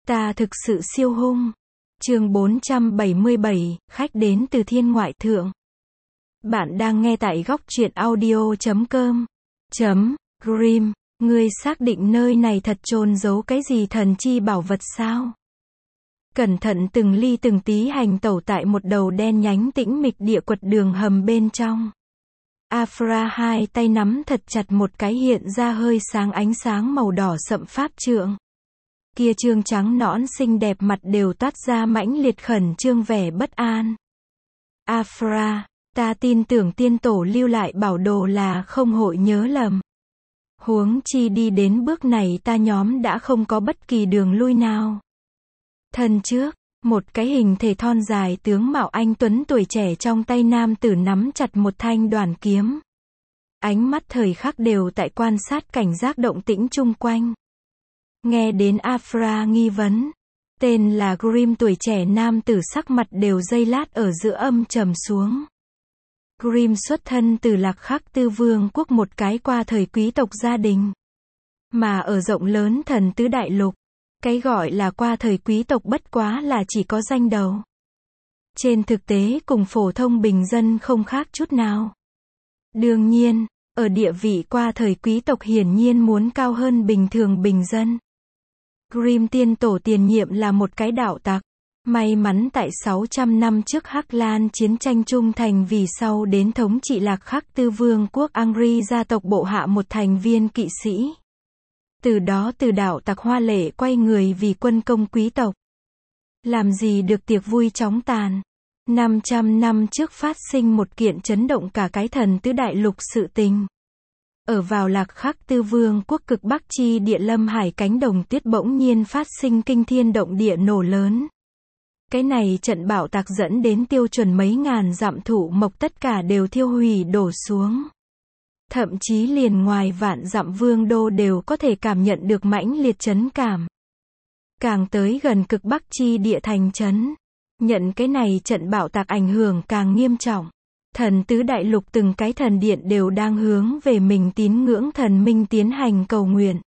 Ta thực sự siêu hung. Chương 477, khách đến từ thiên ngoại thượng. Bạn đang nghe tại góc truyện audio.com. Grimm, ngươi xác định nơi này thật chôn giấu cái gì thần chi bảo vật sao? Cẩn thận từng ly từng tí hành tẩu tại một đầu đen nhánh tĩnh mịch địa quật đường hầm bên trong. Afra hai tay nắm thật chặt một cái hiện ra hơi sáng ánh sáng màu đỏ sậm pháp trượng. Kia trương trắng nõn xinh đẹp mặt đều toát ra mãnh liệt khẩn trương vẻ bất an. Afra, ta tin tưởng tiên tổ lưu lại bảo đồ là không hội nhớ lầm. Huống chi đi đến bước này ta nhóm đã không có bất kỳ đường lui nào. Thân trước, một cái hình thể thon dài tướng mạo anh tuấn tuổi trẻ trong tay nam tử nắm chặt một thanh đoàn kiếm. Ánh mắt thời khắc đều tại quan sát cảnh giác động tĩnh chung quanh. Nghe đến Afra nghi vấn, tên là Grimm tuổi trẻ nam tử sắc mặt đều giây lát ở giữa âm trầm xuống. Grimm xuất thân từ Lạc Khắc Tư Vương quốc một cái qua thời quý tộc gia đình. Mà ở rộng lớn thần tứ đại lục, cái gọi là qua thời quý tộc bất quá là chỉ có danh đầu. Trên thực tế cùng phổ thông bình dân không khác chút nào. Đương nhiên, ở địa vị qua thời quý tộc hiển nhiên muốn cao hơn bình thường bình dân. Grimm tiên tổ tiền nhiệm là một cái đạo tặc. May mắn tại 600 năm trước Hắc Lan chiến tranh trung thành vì sau đến thống trị Lạc Khắc Tư Vương quốc Angri gia tộc bộ hạ một thành viên kỵ sĩ. Từ đó từ đạo tặc hoa lệ quay người vì quân công quý tộc. Làm gì được tiệc vui chóng tàn. 500 năm trước phát sinh một kiện chấn động cả cái thần tứ đại lục sự tình. Ở vào Lạc Khắc Tư Vương quốc cực bắc chi địa lâm hải cánh đồng tuyết bỗng nhiên phát sinh kinh thiên động địa nổ lớn. Cái này trận bạo tạc dẫn đến tiêu chuẩn mấy ngàn dặm thụ mộc tất cả đều thiêu hủy đổ xuống. Thậm chí liền ngoài vạn dặm vương đô đều có thể cảm nhận được mãnh liệt chấn cảm. Càng tới gần cực bắc chi địa thành trấn, nhận cái này trận bạo tạc ảnh hưởng càng nghiêm trọng. Thần tứ đại lục từng cái thần điện đều đang hướng về mình tín ngưỡng thần minh tiến hành cầu nguyện.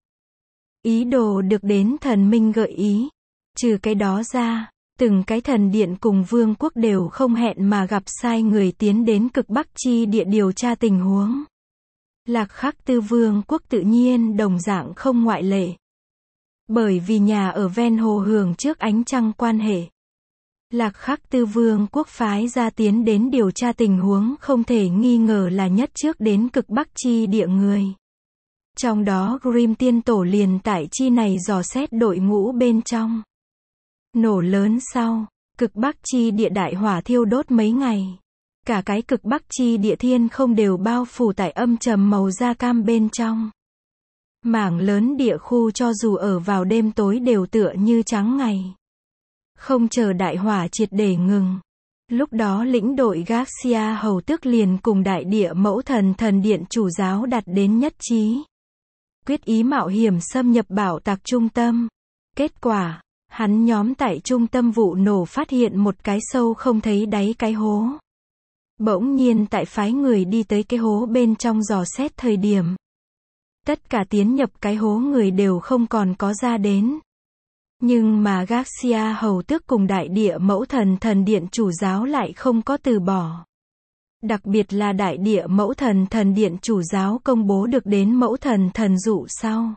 Ý đồ được đến thần minh gợi ý. Trừ cái đó ra, từng cái thần điện cùng vương quốc đều không hẹn mà gặp sai người tiến đến cực bắc chi địa điều tra tình huống. Lạc Khắc Tư Vương quốc tự nhiên đồng dạng không ngoại lệ. Bởi vì nhà ở ven hồ hưởng trước ánh trăng quan hệ. Lạc Khắc Tư Vương quốc phái ra tiến đến điều tra tình huống không thể nghi ngờ là nhất trước đến cực bắc chi địa người. Trong đó Grimm tiên tổ liền tại chi này dò xét đội ngũ bên trong. Nổ lớn sau, cực bắc chi địa đại hỏa thiêu đốt mấy ngày. Cả cái cực bắc chi địa thiên không đều bao phủ tại âm trầm màu da cam bên trong. Mảng lớn địa khu cho dù ở vào đêm tối đều tựa như trắng ngày. Không chờ đại hỏa triệt để ngừng. Lúc đó lĩnh đội Garcia hầu tước liền cùng đại địa mẫu thần thần điện chủ giáo đạt đến nhất trí. Quyết ý mạo hiểm xâm nhập bảo tạc trung tâm. Kết quả, hắn nhóm tại trung tâm vụ nổ phát hiện một cái sâu không thấy đáy cái hố. Bỗng nhiên tại phái người đi tới cái hố bên trong dò xét thời điểm. Tất cả tiến nhập cái hố người đều không còn có ra đến. Nhưng mà Garcia hầu tước cùng đại địa mẫu thần thần điện chủ giáo lại không có từ bỏ. Đặc biệt là đại địa mẫu thần thần điện chủ giáo công bố được đến mẫu thần thần dụ sau.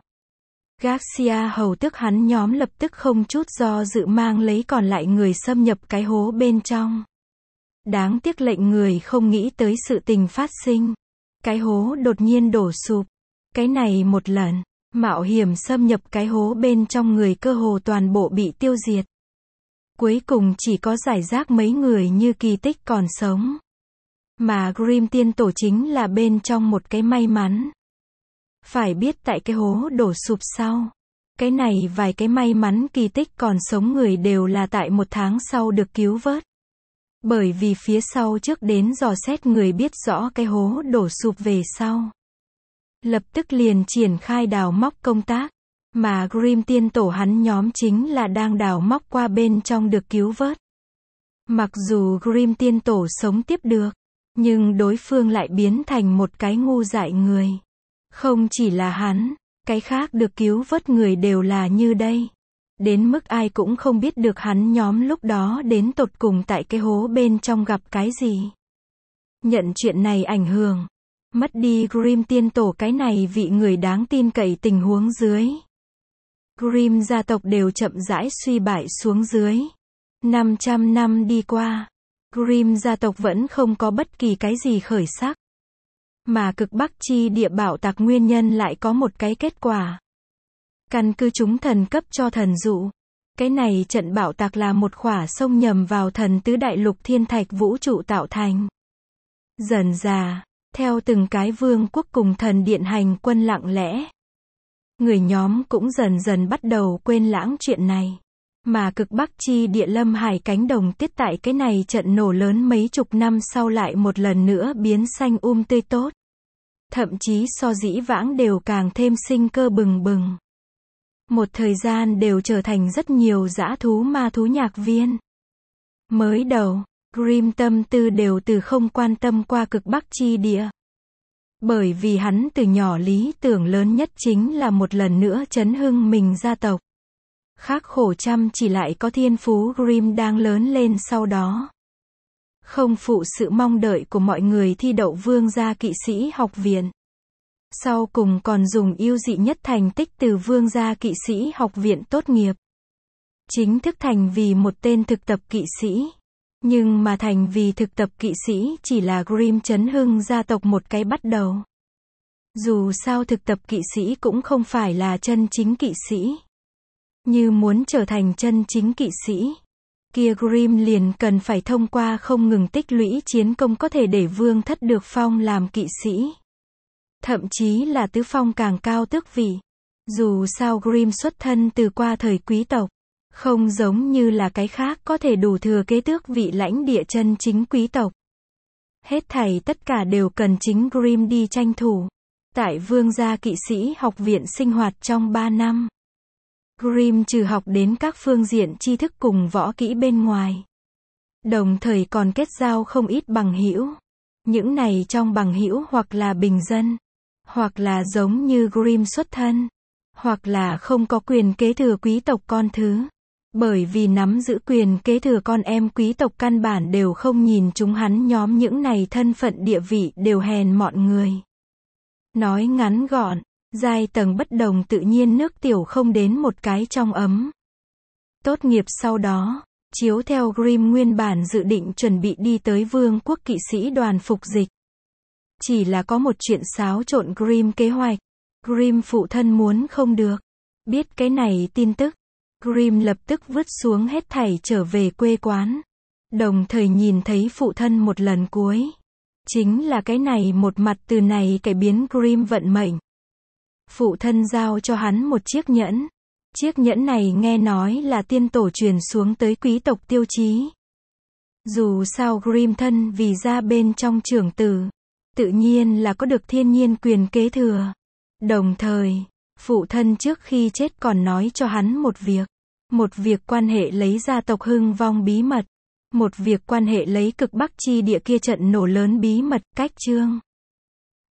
Garcia hầu tước hắn nhóm lập tức không chút do dự mang lấy còn lại người xâm nhập cái hố bên trong. Đáng tiếc lệnh người không nghĩ tới sự tình phát sinh. Cái hố đột nhiên đổ sụp. Cái này một lần, mạo hiểm xâm nhập cái hố bên trong người cơ hồ toàn bộ bị tiêu diệt. Cuối cùng chỉ có rải rác mấy người như kỳ tích còn sống. Mà Grimm tiên tổ chính là bên trong một cái may mắn. Phải biết tại cái hố đổ sụp sau. Cái này vài cái may mắn kỳ tích còn sống người đều là tại một tháng sau được cứu vớt. Bởi vì phía sau trước đến dò xét người biết rõ cái hố đổ sụp về sau. Lập tức liền triển khai đào móc công tác. Mà Grimm tiên tổ hắn nhóm chính là đang đào móc qua bên trong được cứu vớt. Mặc dù Grimm tiên tổ sống tiếp được. Nhưng đối phương lại biến thành một cái ngu dại người. Không chỉ là hắn, cái khác được cứu vớt người đều là như đây. Đến mức ai cũng không biết được hắn nhóm lúc đó đến tột cùng tại cái hố bên trong gặp cái gì. Nhận chuyện này ảnh hưởng. Mất đi Grimm tiên tổ cái này vị người đáng tin cậy tình huống dưới. Grimm gia tộc đều chậm rãi suy bại xuống dưới. 500 năm đi qua, Grimm gia tộc vẫn không có bất kỳ cái gì khởi sắc. Mà cực Bắc chi địa bạo tạc nguyên nhân lại có một cái kết quả. Căn cứ chúng thần cấp cho thần dụ. Cái này trận bạo tạc là một khỏa sông nhầm vào thần tứ đại lục thiên thạch vũ trụ tạo thành. Dần dà, theo từng cái vương quốc cùng thần điện hành quân lặng lẽ, người nhóm cũng dần dần bắt đầu quên lãng chuyện này. Mà cực Bắc chi địa Lâm Hải cánh đồng tiết tại cái này trận nổ lớn mấy chục năm sau lại một lần nữa biến xanh tươi tốt. Thậm chí so dĩ vãng đều càng thêm sinh cơ bừng bừng. Một thời gian đều trở thành rất nhiều dã thú ma thú nhạc viên. Mới đầu, Grimm tâm tư đều từ không quan tâm qua cực Bắc chi địa. Bởi vì hắn từ nhỏ lý tưởng lớn nhất chính là một lần nữa chấn hưng mình gia tộc. Khắc khổ chăm chỉ lại có thiên phú Grimm đang lớn lên sau đó. Không phụ sự mong đợi của mọi người thi đậu vương gia kỵ sĩ học viện. Sau cùng còn dùng ưu dị nhất thành tích từ vương gia kỵ sĩ học viện tốt nghiệp. Chính thức thành vì một tên thực tập kỵ sĩ. Nhưng mà thành vì thực tập kỵ sĩ chỉ là Grimm chấn hưng gia tộc một cái bắt đầu. Dù sao thực tập kỵ sĩ cũng không phải là chân chính kỵ sĩ. Như muốn trở thành chân chính kỵ sĩ, kia Grimm liền cần phải thông qua không ngừng tích lũy chiến công có thể để vương thất được phong làm kỵ sĩ. Thậm chí là tứ phong càng cao tước vị. Dù sao Grimm xuất thân từ qua thời quý tộc, không giống như là cái khác có thể đủ thừa kế tước vị lãnh địa chân chính quý tộc. Hết thảy tất cả đều cần chính Grimm đi tranh thủ. Tại vương gia kỵ sĩ học viện sinh hoạt trong 3 năm. Grimm trừ học đến các phương diện tri thức cùng võ kỹ bên ngoài. Đồng thời còn kết giao không ít bằng hữu. Những này trong bằng hữu hoặc là bình dân, hoặc là giống như Grimm xuất thân, hoặc là không có quyền kế thừa quý tộc con thứ. Bởi vì nắm giữ quyền kế thừa con em quý tộc căn bản đều không nhìn chúng hắn nhóm những này thân phận địa vị đều hèn mọn người. Nói ngắn gọn, giai tầng bất đồng tự nhiên nước tiểu không đến một cái trong ấm. Tốt nghiệp sau đó, chiếu theo Grimm nguyên bản dự định chuẩn bị đi tới vương quốc kỵ sĩ đoàn phục dịch. Chỉ là có một chuyện xáo trộn Grimm kế hoạch. Grimm phụ thân muốn không được. Biết cái này tin tức, Grimm lập tức vứt xuống hết thảy trở về quê quán. Đồng thời nhìn thấy phụ thân một lần cuối. Chính là cái này một mặt từ này cải biến Grimm vận mệnh. Phụ thân giao cho hắn một chiếc nhẫn. Chiếc nhẫn này nghe nói là tiên tổ truyền xuống tới quý tộc tiêu chí. Dù sao Grimm thân vì ra bên trong trưởng tử, tự nhiên là có được thiên nhiên quyền kế thừa. Đồng thời, phụ thân trước khi chết còn nói cho hắn một việc. Một việc quan hệ lấy gia tộc hưng vong bí mật. Một việc quan hệ lấy cực Bắc chi địa kia trận nổ lớn bí mật cách chương.